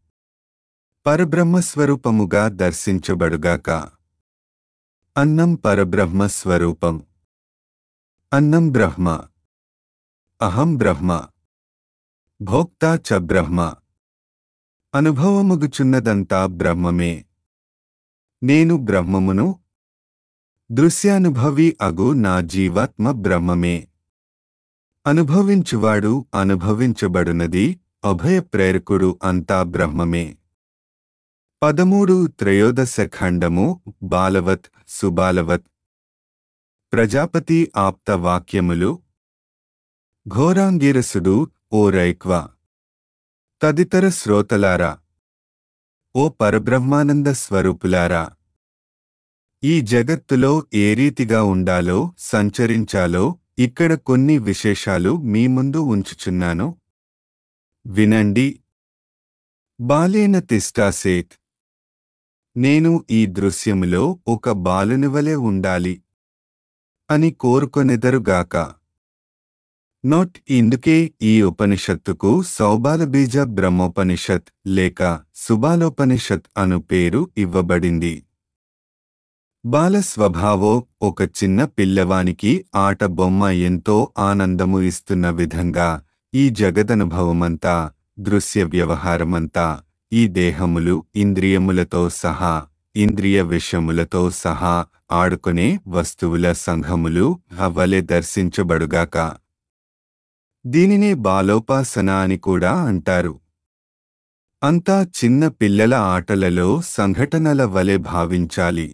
పరబ్రహ్మస్వరూపముగా దర్శించబడుగాక. అన్నం పరబ్రహ్మ స్వరూపం. అన్నం బ్రహ్మ. అహం బ్రహ్మ. భోక్తా చ బ్రహ్మ. అనుభవముగుచున్నదంతా బ్రహ్మమే. నేను బ్రహ్మమును. దృశ్యానుభవి అగు నా జీవాత్మ బ్రహ్మమే. అనుభవించువాడు అనుభవించబడునది అభయ ప్రేరకుడు అంతా బ్రహ్మమే. పదమూడు త్రయోదశ ఖండము బాలవత్ సుబాలవత్. ప్రజాపతి ఆప్త వాక్యములు. ఘోరాంగిరసుడు ఓ రైక్వ తదితర శ్రోతలారా, ఓ పరబ్రహ్మానంద స్వరూపులారా, ఈ జగత్తులో ఏ రీతిగా ఉండాలో సంచరించాలో ఇక్కడ కొన్ని విశేషాలు మీ ముందు ఉంచుచున్నాను. వినండి. బాలేన తిష్టాసేత్. నేను ఈ దృశ్యములో ఒక బాలునివలె ఉండాలి అని కోరుకొనెదరుగాక. నోట్ ఇందుకే ఈ ఉపనిషత్తుకు సౌబాలబీజ బ్రహ్మోపనిషత్ లేక సుబాలోపనిషత్ అను పేరు ఇవ్వబడింది. బాల స్వభావో ఒక చిన్న పిల్లవానికి ఆట బొమ్మ ఎంతో ఆనందము ఇస్తున్న విధంగా ఈ జగదనుభవమంతా దృశ్య వ్యవహారమంతా ఈ దేహములు ఇంద్రియములతో సహా ఇంద్రియ విషయములతో సహా ఆడుకునే వస్తువుల సంఘములు అవలె దర్శించబడుగాక. దీనినే బాలోపాసన అని కూడా అంటారు. అంతా చిన్న పిల్లల ఆటలలో సంఘటనల వలె భావించాలి.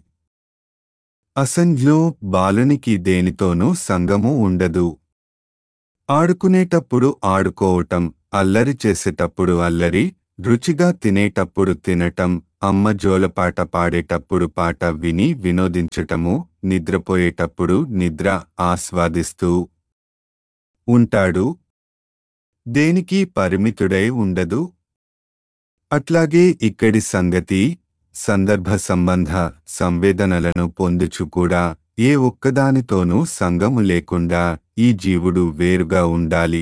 అసంజ్ఞో బాలునికి దేనితోనూ సంగము ఉండదు. ఆడుకునేటప్పుడు ఆడుకోవటం, అల్లరి చేసేటప్పుడు అల్లరి, రుచిగా తినేటప్పుడు తినటం, అమ్మ జోలపాట పాడేటప్పుడు పాట విని వినోదించటము, నిద్రపోయేటప్పుడు నిద్ర ఆస్వాదిస్తూ ఉంటాడు. దేనికి పరిమితుడై ఉండదు. అట్లాగే ఇక్కడి సంగతి సందర్భ సంబంధ సంవేదనలను పొందుచు కూడా ఏ ఒక్కదానితోనూ సంగము లేకుండా ఈ జీవుడు వేరుగా ఉండాలి.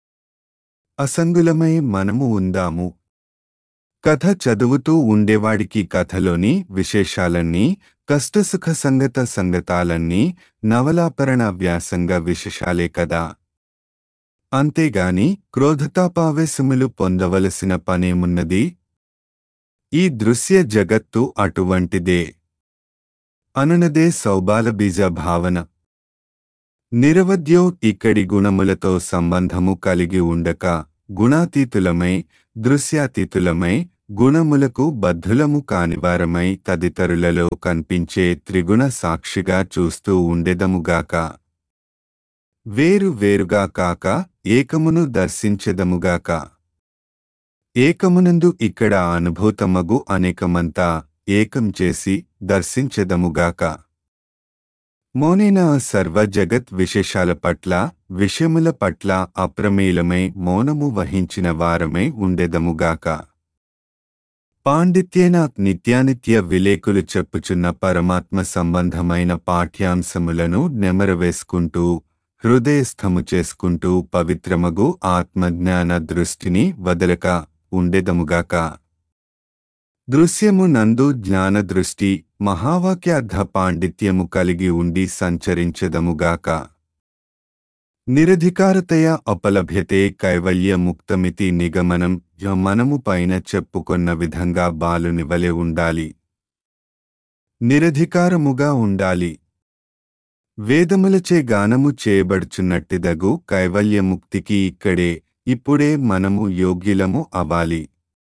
అసంగులమై మనము ఉందాము. కథ చదువుతూ ఉండేవాడికి కథలోని విశేషాలన్నీ, కష్టసుఖ సంగత సంగతాలన్నీ నవలాపరణ వ్యాసంగ విశేషాలే కదా. అంతేగాని క్రోధతాపావేశములు పొందవలసిన పనేమున్నది? ఈ దృశ్య జగత్తు అటువంటిదే అనునదే సౌబాలబీజ భావన. నిరవధ్యో ఇక్కడి గుణములతో సంబంధము కలిగి ఉండక గుణాతీతులమై దృశ్యాతీతులమై గుణములకు బద్ధులము కానివారమై తదితరులలో కనిపించే త్రిగుణ సాక్షిగా చూస్తూ ఉండెదముగాక. వేరు వేరుగా కాక ఏకమును దర్శించెదముగాక. ఏకమునందు ఇక్కడ అనుభూతమగు అనేకమంతా ఏకం చేసి దర్శించెదముగాక. మోనేన సర్వ జగత్ విశేషాల పట్ల విషయముల పట్ల అప్రమేలమై మౌనము వహించిన వారమై ఉండెదముగాక. పాండిత్యేన నిత్యానిత్య విలేకులు చెప్పుచున్న పరమాత్మ సంబంధమైన పాఠ్యాంశములను నెమరవేసుకుంటూ హృదయస్థము చేసుకుంటూ పవిత్రమగు ఆత్మజ్ఞాన దృష్టిని వదలక ఉండెదముగాక. దృశ్యము నందు జ్ఞానదృష్టి మహావాక్యార్థ పాండిత్యము కలిగి ఉండి సంచరించెదముగాక. నిరధికారతయ అపలభ్యతే కైవల్య ముక్తమితి నిగమనం మనము పైన చెప్పుకొన్న విధంగా బాలునివలె ఉండాలి. నిరధికారముగా ఉండాలి. వేదములచే గానము చేయబడుచున్నట్టిదగు కైవల్యముక్తికి ఇక్కడే ఇప్పుడే మనము యోగ్యులము అవాలి.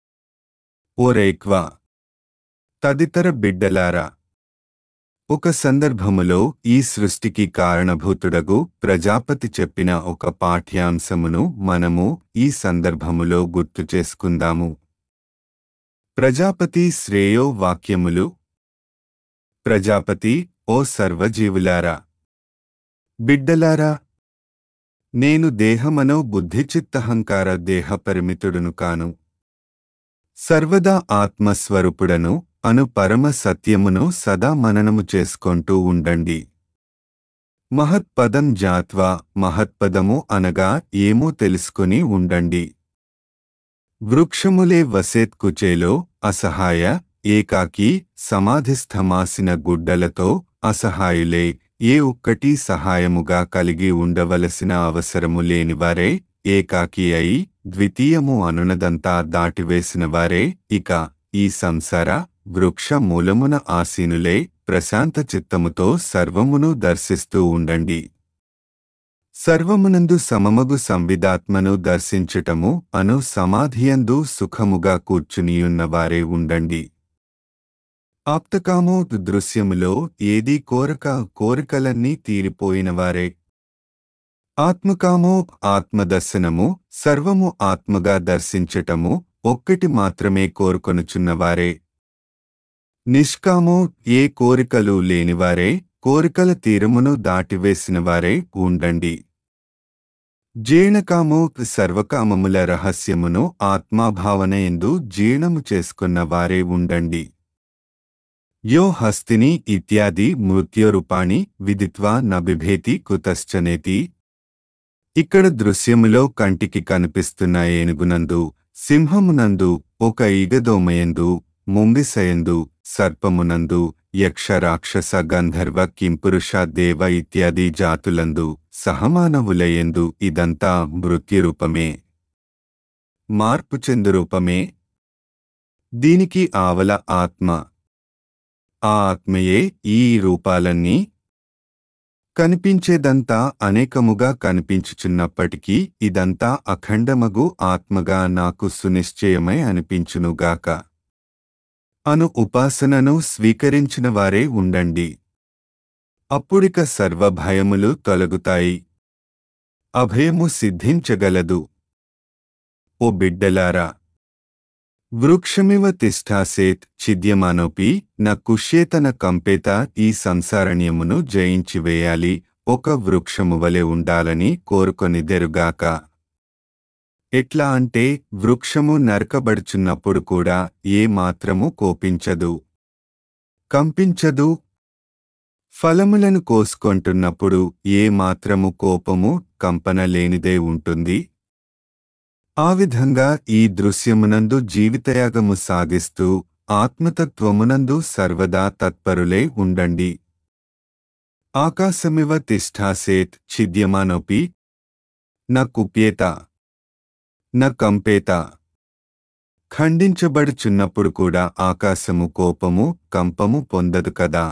ఓరైక్వ తదితర బిడ్డలారా, ఒక సందర్భములో ఈ సృష్టికి కారణభూతుడగు ప్రజాపతి చెప్పిన ఒక పాఠ్యాంశమును మనము ఈ సందర్భములో గుర్తు చేసుకుందాము. ప్రజాపతి శ్రేయో వాక్యములు. ప్రజాపతి: ఓ సర్వజీవులారా, బిడ్డలారా, నేను దేహమనో బుద్ధిచిత్తహంకార దేహ పరిమితుడును కాను. సర్వదా ఆత్మస్వరూపుడను అను పరమ సత్యమును సదా మననము చేసుకొంటూ ఉండండి. మహత్పదం జాత్వా, మహత్పదము అనగా ఏమో తెలుసుకుని ఉండండి. వృక్షములే వసేత్ కుచేలో అసహాయ ఏకాకి సమాధిస్థమాసిన గుడ్డలతో అసహాయులే ఏ ఒక్కటి సహాయముగా కలిగి ఉండవలసిన అవసరము లేనివారే ఏకాకి అయి ద్వితీయము అనునదంతా దాటివేసినవారే ఇక ఈ సంసార వృక్ష మూలమున ఆసీనులే ప్రశాంత చిత్తముతో సర్వమును దర్శిస్తూ ఉండండి. సర్వమునందు సమమగు సంవిదాత్మను దర్శించటము అను సమాధియందు సుఖముగా కూర్చునియున్నవారే ఉండండి. ఆప్తకామో దృశ్యములో ఏదీ కోరక కోరికలన్నీ తీరిపోయినవారే. ఆత్మకామో ఆత్మదర్శనము సర్వము ఆత్మగా దర్శించటము ఒక్కటి మాత్రమే కోరుకొనుచున్నవారే. నిష్కామో ఏ కోరికలు లేనివారే కోరికల తీరమును దాటివేసినవారే ఉండండి. జీర్ణకామో సర్వకామముల రహస్యమును ఆత్మాభావనయందు జీర్ణము చేసుకున్న వారే ఉండండి. యో హస్తిని ఇత్యాది మృత్యోరూపాణి విదిత్వా నబిభేతి కుతశ్చనేతి. ఇక్కడ దృశ్యములో కంటికి కనిపిస్తున్న ఏనుగునందు, సింహమునందు, ఒక ఈగదోమయందు, ముంగిసయందు, సర్పమునందు, యక్ష రాక్షస గంధర్వ కింపురుష దేవ ఇత్యాది జాతులందు సహమానవులయందు ఇదంతా మృత్యురూపమే, మార్పు చెందురూపమే. దీనికి ఆవల ఆత్మ. ఆ ఆత్మయే ఈ రూపాలన్నీ. కనిపించేదంతా అనేకముగా కనిపించుచున్నప్పటికీ ఇదంతా అఖండమగు ఆత్మగా నాకు సునిశ్చయమై అనిపించునుగాక అను ఉపాసనను స్వీకరించిన వారే ఉండండి. అప్పుడిక సర్వభయములు తొలగుతాయి. అభయము సిద్ధించగలదు. ఓ బిడ్డలారా, వృక్షమివ తిష్ఠాసేత్ ఛిద్యమానోపి న కుష్యేతన కంపేత. ఈ సంసారణ్యమును జయించివేయాలి, ఒక వృక్షము వలె ఉండాలని కోరుకొనిదెరుగాక. ఎట్లా అంటే వృక్షము నరకబడుచున్నప్పుడు కూడా ఏ మాత్రము కోపించదు, కంపించదు. ఫలములను కోసుకొంటున్నప్పుడు ఏ మాత్రము కోపము కంపన లేనిదే ఉంటుంది. ఆ విధంగా ఈ దృశ్యమునందు జీవితయాగము సాగిస్తూ ఆత్మతత్వమునందు సర్వదా తత్పరులై ఉండండి. ఆకాశమివ తిష్ఠాసేత్ ఛిద్యమానోపి న కుప్యేత న కంపేత. ఖండించబడుచున్నప్పుడు కూడా ఆకాశము కోపము కంపము పొందదు కదా.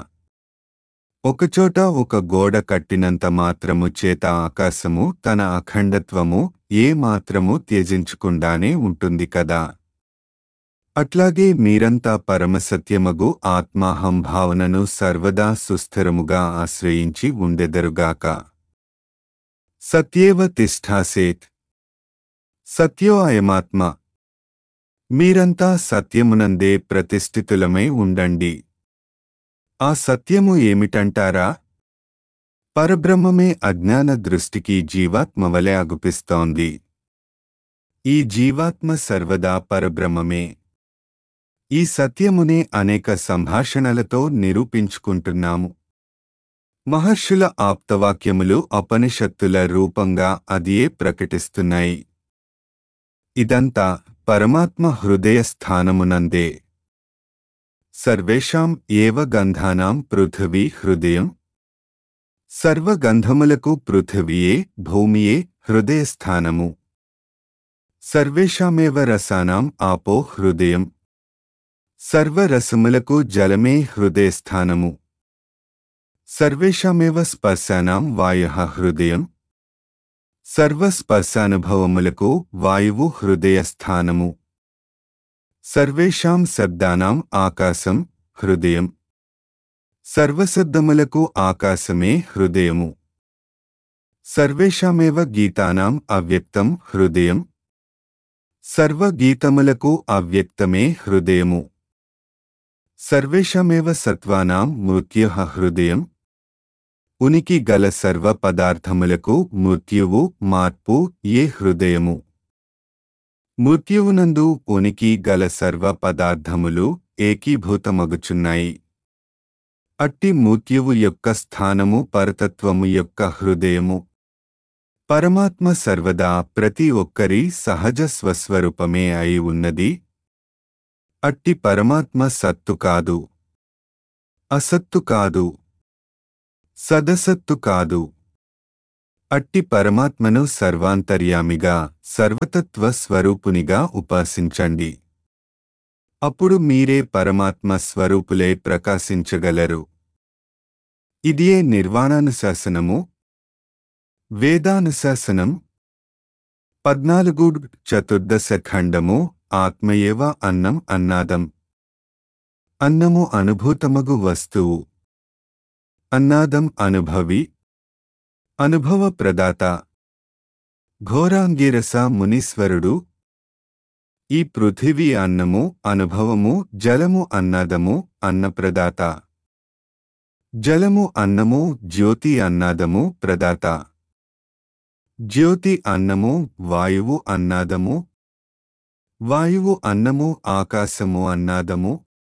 ఒకచోట ఒక గోడ కట్టినంత మాత్రము చేత ఆకాశము తన అఖండత్వము ఏ మాత్రము త్యజించకుండానే ఉంటుంది కదా. అట్లాగే మీరంతా పరమసత్యమగు ఆత్మాహం భావనను సర్వదా సుస్థిరముగా ఆశ్రయించి ఉండెదరుగాక. సత్యేవ తిష్ఠాసేత్. సత్యో అయమాత్మ. మీరంతా సత్యమునందే ప్రతిష్ఠితులమై ఉండండి. ఆ సత్యము ఏమిటంటారా? పరబ్రహ్మమే అజ్ఞాన దృష్టికి జీవాత్మ వలె అగుపిస్తోంది. ఈ జీవాత్మ సర్వదా పరబ్రహ్మమే. ఈ సత్యమునే అనేక సంభాషణలతో నిరూపించుకుంటున్నాము. మహర్షుల ఆప్తవాక్యములు ఉపనిషత్తుల రూపంగా అదియే ప్రకటిస్తున్నాయి. ఇదంతా పరమాత్మ హృదయ స్థానమునందే. సర్వేషాం ఏవ గంధానాం పృథివీ హృదయం. సర్వగంధములకు పృథివీయే, భూమియే హృదయస్థానము. సర్వేషామేవ రసానాం ఆపో హృదయం. సర్వరసములకు జలమే హృదయస్థానము. సర్వేషామేవ స్పర్శానాం వాయః హృదయం. సర్వస్పర్శానుభవములకు వాయువు హృదయస్థానము. సర్వేషాం శబ్దానాం ఆకాశం హృదయం. సర్వశబ్దములకు ఆకాశమే హృదయము. సర్వేషామేవ గీతానాం అవ్యక్తం హృదయం. సర్వగీతములకు అవ్యక్తమే హృదయము. సర్వేషామేవ సత్వానాం మృత్యుః హృదయం. ఉనికి గల సర్వ పదార్థములకు మృత్యువు, మార్పు ఏ హృదయము. మృత్యువునందు ఉనికి గల సర్వ పదార్థములు ఏకీభూతమగుచున్నాయి. అట్టి మృత్యువు యొక్క స్థానము పరతత్వము యొక్క హృదయము. పరమాత్మ సర్వదా ప్రతి ఒక్కరి సహజ స్వస్వరూపమే అయి ఉన్నది. అట్టి పరమాత్మ సత్తు కాదు, అసత్తు కాదు, సదసత్తు కాదు. అట్టి పరమాత్మను సర్వాంతర్యామిగా, సర్వతత్వ స్వరూపునిగా ఉపాసించండి. అప్పుడు మీరే పరమాత్మ స్వరూపులే ప్రకాశించగలరు. ఇదియే నిర్వాణానుశాసనము. వేదానుశాసనం. పద్నాలుగు చతుర్దశ ఖండము. ఆత్మయేవ అన్నం అన్నాదం. అన్నము అనుభూతమగు వస్తువు. అన్నాదం అనుభవి, అనుభవ ప్రదాత. ఘోరాంగిరస మునీశ్వరుడు. ఈ పృథివీ అన్నము, అనుభవము, జలము అన్నాదము, అన్నప్రదాత. జలము అన్నము, జ్యోతి అన్నాదము, ప్రదాత. జ్యోతి అన్నము, వాయువు అన్నాదము. వాయువు అన్నము, ఆకాశము అన్నాదము.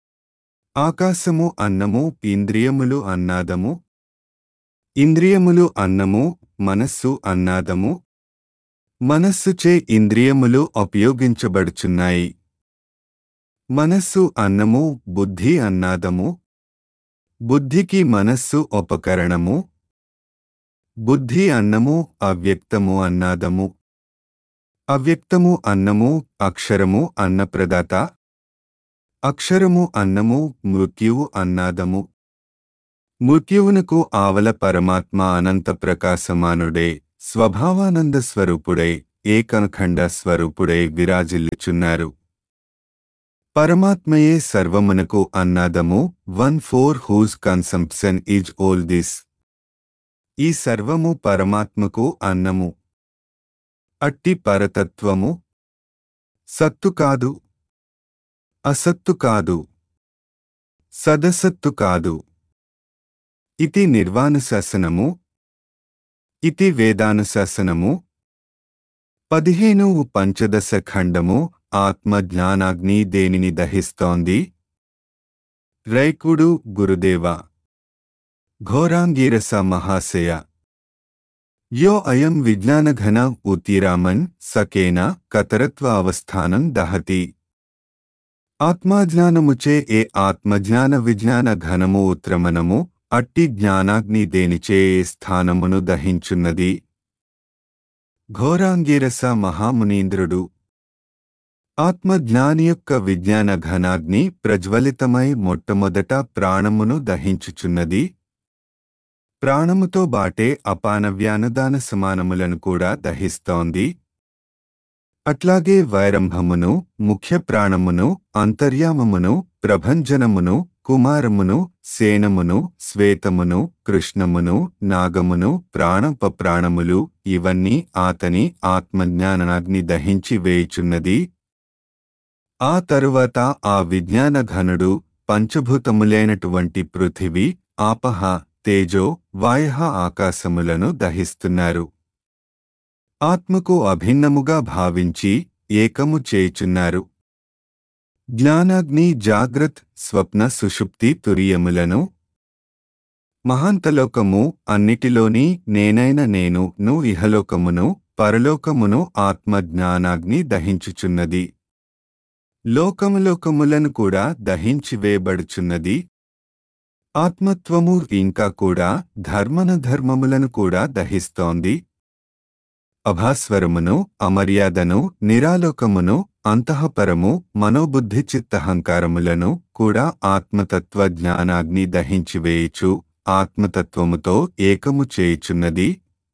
ఆకాశము అన్నము, ఇంద్రియములు అన్నాదము. ఇంద్రియములు అన్నము, మనస్సు అన్నాదము. మనస్సుచే ఇంద్రియములు ఉపయోగించబడుచున్నాయి. మనస్సు అన్నము, బుద్ధి అన్నాదము. బుద్ధికి మనస్సు ఉపకరణము. బుద్ధి అన్నము, అవ్యక్తము అన్నాదము. అవ్యక్తము అన్నము, అక్షరము అన్నప్రదాత. అక్షరము అన్నము, మృత్యువు అన్నాదము. మృత్యువునకు ఆవల పరమాత్మ అనంత ప్రకాశమానుడే, స్వభావానంద స్వరూపుడై, ఏకఖండ స్వరూపుడై విరాజిల్లుచున్నారు. పరమాత్మయే సర్వమునకు అన్నాదము. One for whose consumption is all this. ఈ సర్వము పరమాత్మకు అన్నము. అట్టి పరతత్వము సత్తు కాదు, అసత్తు కాదు, సదసత్తు కాదు. ఇతి నిర్వాణశాసనము. ఇతి వేదానుశాసనము. పదిహేను పంచదశ ఖండము. ఆత్మ జ్ఞానాగ్ని దేనిని దహిస్తోంది? రైకుడు గురుదేవ. ఘోరాంగిరస మహాశయ. యో అయం విజ్ఞానఘన ఉతిరామన్ సకేన కతరత్వ అవస్థానం దహతి. ఆత్మజ్ఞానముచే ఏ ఆత్మజ్ఞాన విజ్ఞాన ఘనము ఉత్రమణము, అట్టి జ్ఞానాగ్ని దేనిచే ఏ స్థానమును దహించున్నది? ఘోరాంగిరస మహామునీంద్రుడు. ఆత్మజ్ఞాని యొక్క విజ్ఞాన ఘనాగ్ని ప్రజ్వలితమై మొట్టమొదట ప్రాణమును దహించుచున్నది. ప్రాణముతో బాటే అపాన వ్యానదాన సమానములను కూడా దహిస్తోంది. అట్లాగే వైరంభమును, ముఖ్య ప్రాణమును, అంతర్యామమును, ప్రభంజనమును, కుమారమును సేనమును శ్వేతమును కృష్ణమును నాగమును ప్రాణపప్రాణములు ఇవన్నీ ఆతని ఆత్మజ్ఞానాగ్ని దహించి వేయుచున్నది. ఆ తరువాత ఆ విజ్ఞానఘనుడు పంచభూతములైనటువంటి పృథివీ ఆపహ తేజో వాయః ఆకాశములను దహిస్తున్నారు. ఆత్మకు అభిన్నముగా భావించి ఏకము చేయుచున్నారు. జ్ఞానాగ్ని జాగ్రత్ స్వప్న సుషుప్తి తురియములను మహాంతలోకము అన్నిటిలోని నేనైన నేను ను ఇహలోకమును పరలోకమును ఆత్మ జ్ఞానాగ్ని దహించుచున్నది. లోకములోకములను కూడా దహించివేయబడుచున్నది. ఆత్మత్వము ఇంకా కూడా ధర్మనధర్మములను కూడా దహిస్తోంది. అభాస్వరమును అమర్యాదను నిరాలోకమును అంతఃపరము మనోబుద్ధి చిత్తహంకారములను కూడా ఆత్మతత్వ జ్ఞానాగ్ని దహించివేయుచు ఆత్మతత్వముతో ఏకము చేయుచున్నది.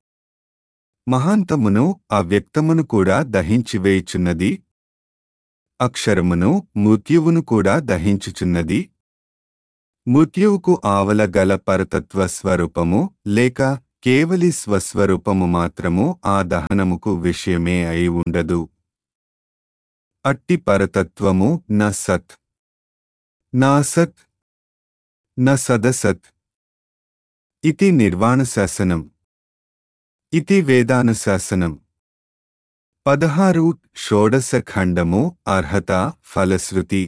మహాంతమును అవ్యక్తమును కూడా దహించివేయుచున్నది. అక్షరమును మృత్యువును కూడా దహించుచున్నది. మృత్యువుకు ఆవల గల పరతత్వ స్వరూపము లేక కేవలి స్వస్వరూపము మాత్రము ఆ దహనముకు విషయమే అయి ఉండదు. అట్టి పరతత్వము న సత్ నాసత్ న సదసత్ ఇతి నిర్వాణశాసనం ఇతి వేదానుశాసనం. పదహారు షోడశ ఖండము అర్హత ఫలశ్రుతి.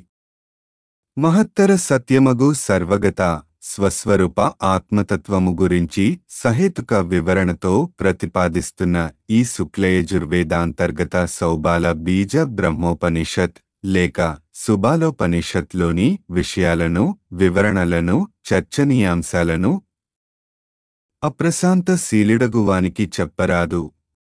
మహత్తర సత్యమగు సర్వగత స్వస్వరూప ఆత్మతత్వము గురించి సహేతుక వివరణతో ప్రతిపాదిస్తున్న ఈ శుక్లయజుర్వేదాంతర్గత సౌబాల బీజ బ్రహ్మోపనిషత్ లేక సుబాలోపనిషత్లోని విషయాలను వివరణలను చర్చనీయాంశాలను అప్రశాంత శీలుడగువానికి చెప్పరాదు.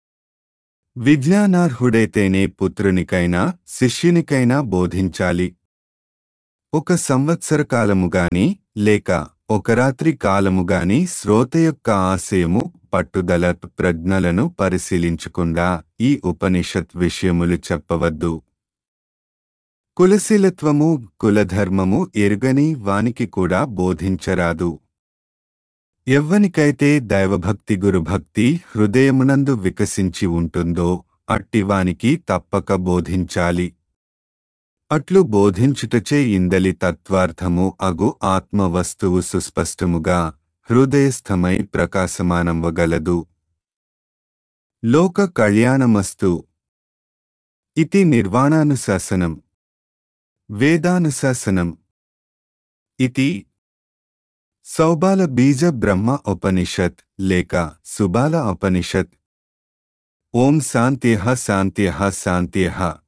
విజ్ఞానార్హుడైతేనే పుత్రునికైనా శిష్యునికైనా బోధించాలి. ఒక సంవత్సర కాలముగాని లేక ఒక రాత్రి కాలముగాని శ్రోత యొక్క ఆశయము పట్టుదల ప్రజ్ఞలను పరిశీలించకుండా ఈ ఉపనిషత్ విషయములు చెప్పవద్దు. కులశీలత్వము కులధర్మము ఎరుగని వానికి కూడా బోధించరాదు. ఎవ్వనికైతే దైవభక్తి గురుభక్తి హృదయమునందు వికసించి ఉంటుందో అట్టివానికి తప్పక బోధించాలి. అట్లు బోధించుటచే ఇందలి తత్వార్థము అగు ఆత్మవస్తువు సుస్పష్టముగా హృదయస్థమై ప్రకాశమానవ్వగలదు. లోక కళ్యాణమస్తు ఇతి నిర్వాణానుశాసనం. వేదానుశాసనం ఇతి సౌబాల బీజ బ్రహ్మ ఉపనిషత్ లేక సుబాల ఉపనిషత్. ఓం శాంత్యః శాంత్యః శాంత్యః.